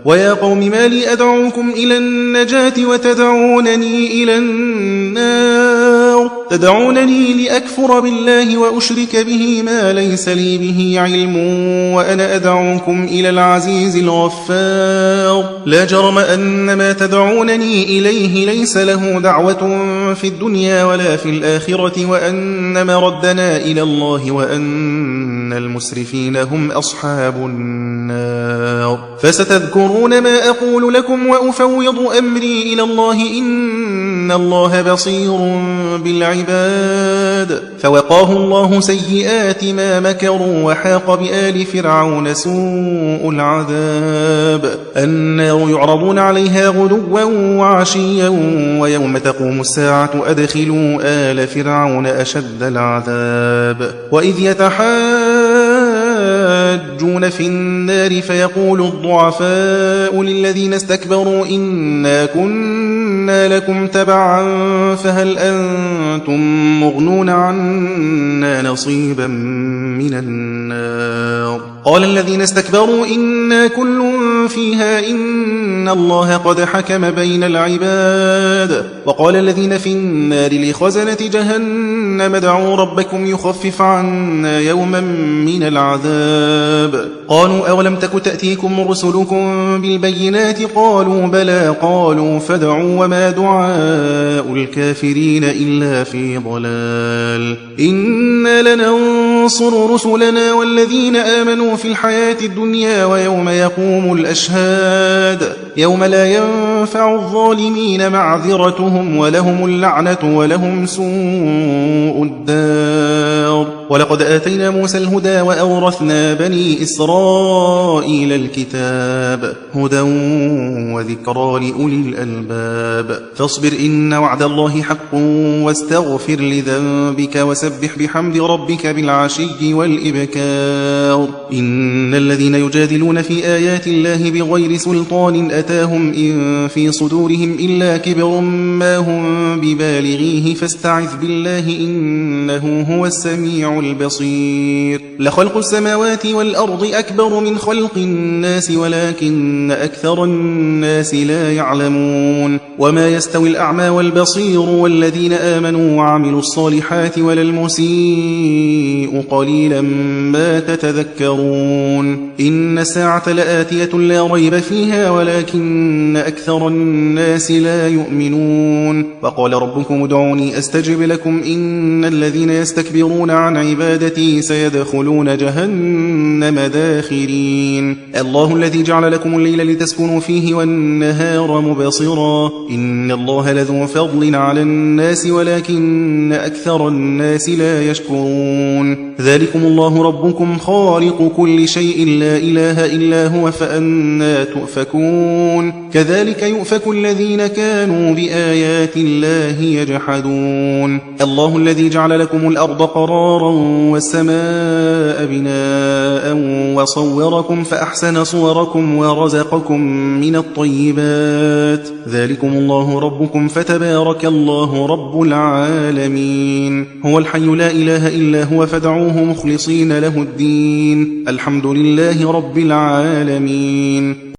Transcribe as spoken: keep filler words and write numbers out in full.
ويا قوم ما لي أدعوكم إلى النجاة وتدعونني إلى النار تدعونني لأكفر بالله وأشرك به ما ليس لي به علم وأنا أدعوكم إلى العزيز الغفار لا جرم أن ما تدعونني إليه ليس له دعوة في الدنيا ولا في الآخرة وأن مردنا إلى الله وأن المسرفين هم أصحاب النار فستذكرون ما أقول لكم وأفوض أمري إلى الله إن الله بصير بالعباد فوقاه الله سيئات ما مكروا وحاق بآل فرعون سوء العذاب النار يعرضون عليها غدوا وعشيا ويوم تقوم الساعة أدخلوا آل فرعون أشد العذاب وإذ يتحاجون في النار فيقول الضعفاء للذين استكبروا إنا كنا لكم تبعا فهل أنتم مغنون عنا نصيبا من النار قال الذين استكبروا إنا كل فيها إن الله قد حكم بين العباد وقال الذين في النار لخزنة جهنم ادعوا ربكم يخفف عنا يوما من العذاب قالوا أولم تك تأتيكم رسلكم بالبينات قالوا بلى قالوا فادعوا وما دعاء الكافرين إلا في ضلال إنا لننصر رسلنا والذين آمنوا في الحياة الدنيا ويوم يقوم الأشهاد يوم لا ينفع الظالمين معذرتهم ولهم اللعنة ولهم سوء الدار ولقد آتينا موسى الهدى وأورثنا بني إسرائيل الكتاب هدى وذكرى لأولي الألباب فاصبر إن وعد الله حق واستغفر لذنبك وسبح بحمد ربك بالعشي والإبكار إن الذين يجادلون في آيات الله بغير سلطان أتاهم إن في صدورهم إلا كبر ما هم ببالغيه فاستعذ بالله إنه هو السميع البصير لخلق السماوات والأرض أكبر من خلق الناس ولكن أكثر الناس لا يعلمون وما يستوي الأعمى والبصير والذين آمنوا وعملوا الصالحات ولا المسيء قليلا ما تتذكرون إن الساعة لآتية لا ريب فيها ولكن أكثر الناس لا يؤمنون وقال ربكم ادعوني أستجب لكم إن الذين يستكبرون عن عبادتي سيدخلون جهنم داخرين الله الذي جعل لكم الليل لتسكنوا فيه والنهار مبصرا إن الله لذو فضل على الناس ولكن أكثر الناس لا يشكرون ذلكم الله ربكم خالق كل شيء لا إله إلا هو فأنا تؤفكون كذلك يؤفك الذين كانوا بآيات الله يجحدون الله الذي جعل لكم الأرض قرارا والسماء بناء وصوركم فأحسن صوركم ورزقكم من الطيبات ذلكم الله ربكم فتبارك الله رب العالمين هو الحي لا إله إلا هو فادعوه مخلصين له الدين الحمد لله رب العالمين